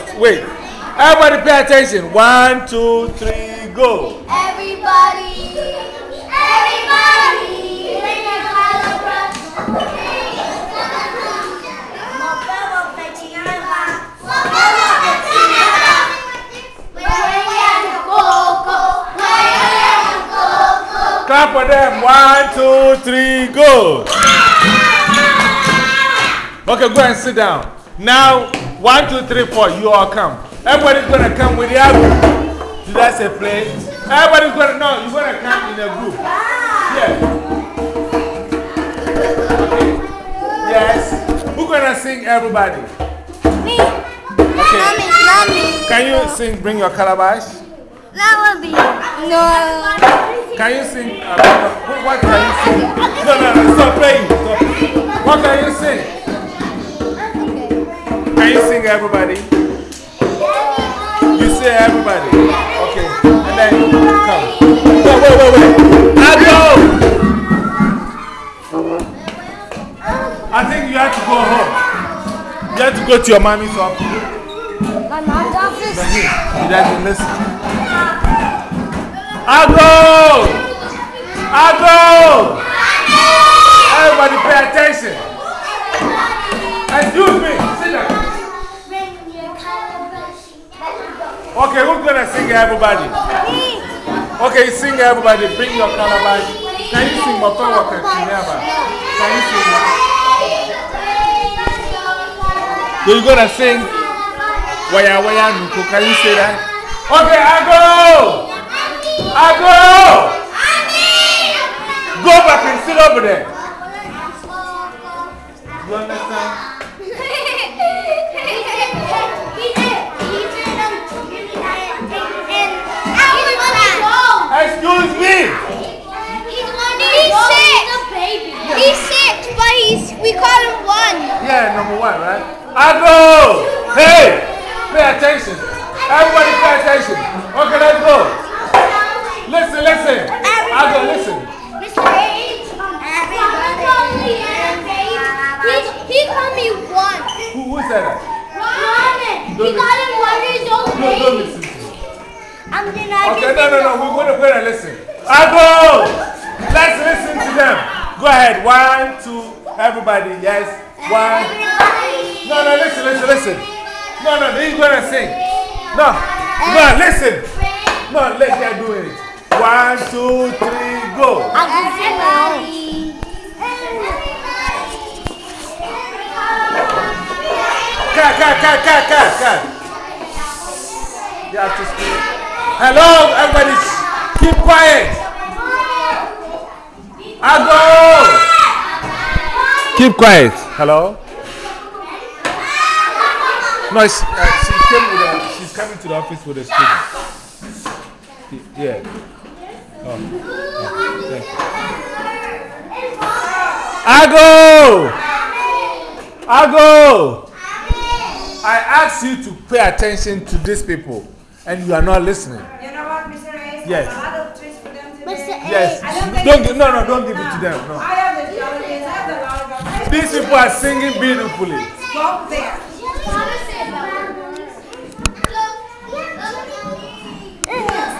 Wait. Everybody pay attention. 1, 2, 3, go. Everybody, bring your calabash. Clap for them. 1, 2, 3, go. Okay, go and sit down. Now, 1, 2, 3, 4, you all come. Everybody's going to come with their group. Did I say play? Everybody's going to, no, you're going to come in a group. Yeah. Okay. Yes. Who's going to sing, everybody? Me. Okay. Mommy. Can you sing Bring Your Calabash? That would be. No. Can you sing? What can you sing? No, stop playing. Stop. What can you sing? Can you sing everybody? You say everybody. Okay. And then come. Wait. I go. I think you have to go home. You have to go to your mommy's office. My mom's office? He doesn't listen. I go. Everybody pay attention. Excuse me. Sit down. Okay, who's gonna sing everybody? Okay, sing everybody. Bring your calabash. Can you sing Moko Waka Chinyaba? Can you sing? So you're gonna sing Waya Waya Nuko. Can you say that? Okay, I go. Go back and sit over there. You understand? Excuse me. He's sick, but we call him 1. Yeah, number 1, right? I go. Hey, pay attention. Everybody pay attention. Okay, let's go. Listen. I go, listen. Mr. H. He called me 1. Who said that? He got him 1 years old. Don't listen to me. I'm gonna. Okay, no. We're going to listen. I go. Let's listen to them. Go ahead. 1, 2, everybody. Yes. 1. No, listen. No, he's going to sing. No, listen. No, let her do it. 1, 2, 3, go. Cut. You have to speak. Hello, everybody. Keep quiet. I go. Keep quiet. Hello. No, she's coming to the office with a student. Yeah. I go. I ask you to pay attention to these people, and you are not listening. You know what, Mr. Ace? Yes. I have a lot of treats for them today. Yes. Don't give it to them. No. I have the challenges. I have the lollipops. These people are singing beautifully. Go there.